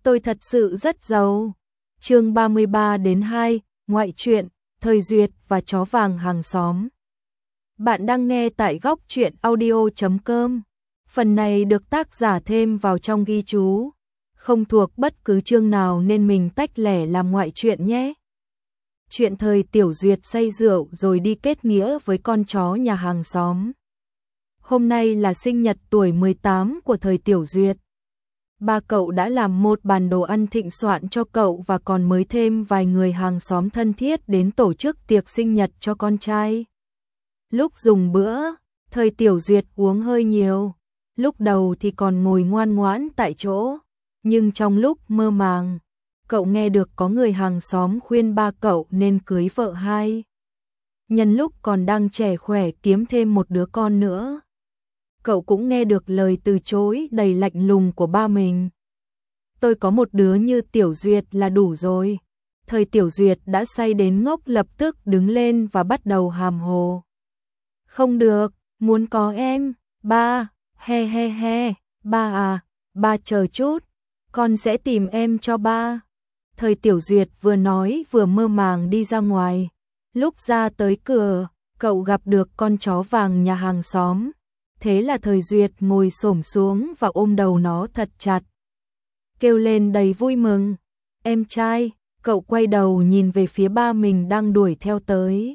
Tôi thật sự rất giàu. Chương 33-2, ngoại truyện, Thời Duyệt và chó vàng hàng xóm. Bạn đang nghe tại góc truyện audio.com. Phần này được tác giả thêm vào trong ghi chú. Không thuộc bất cứ chương nào nên mình tách lẻ làm ngoại truyện nhé. Chuyện thời Tiểu Duyệt say rượu rồi đi kết nghĩa với con chó nhà hàng xóm. Hôm nay là sinh nhật tuổi 18 của thời Tiểu Duyệt. Ba cậu đã làm một bàn đồ ăn thịnh soạn cho cậu và còn mới thêm vài người hàng xóm thân thiết đến tổ chức tiệc sinh nhật cho con trai. Lúc dùng bữa, thời Tiểu Duyệt uống hơi nhiều. Lúc đầu thì còn ngồi ngoan ngoãn tại chỗ, nhưng trong lúc mơ màng, cậu nghe được có người hàng xóm khuyên ba cậu nên cưới vợ hai. Nhân lúc còn đang trẻ khỏe kiếm thêm một đứa con nữa. Cậu cũng nghe được lời từ chối đầy lạnh lùng của ba mình. Tôi có một đứa như Tiểu Duyệt là đủ rồi. Thời Tiểu Duyệt đã say đến ngốc lập tức đứng lên và bắt đầu hàm hồ. Không được, muốn có em, ba, he he he, ba à, ba chờ chút, con sẽ tìm em cho ba. Thời Tiểu Duyệt vừa nói vừa mơ màng đi ra ngoài. Lúc ra tới cửa, cậu gặp được con chó vàng nhà hàng xóm. Thế là thời Duyệt ngồi xổm xuống và ôm đầu nó thật chặt. Kêu lên đầy vui mừng. Em trai, cậu quay đầu nhìn về phía ba mình đang đuổi theo tới.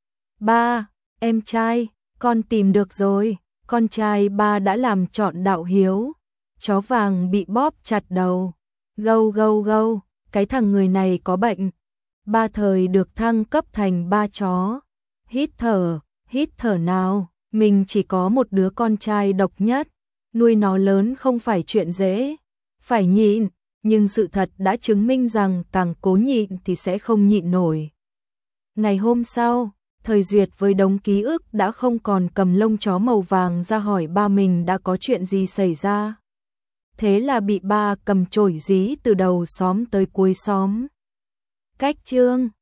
Ba, em trai, con tìm được rồi. Con trai ba đã làm trọn đạo hiếu. Chó vàng bị bóp chặt đầu. Gâu gâu gâu, cái thằng người này có bệnh. Ba thời được thăng cấp thành ba chó. Hít thở nào. Mình chỉ có một đứa con trai độc nhất, nuôi nó lớn không phải chuyện dễ, phải nhịn, nhưng sự thật đã chứng minh rằng càng cố nhịn thì sẽ không nhịn nổi. Ngày hôm sau, thời Duyệt với đống ký ức đã không còn cầm lông chó màu vàng ra hỏi ba mình đã có chuyện gì xảy ra. Thế là bị ba cầm chổi dí từ đầu xóm tới cuối xóm. Cách chương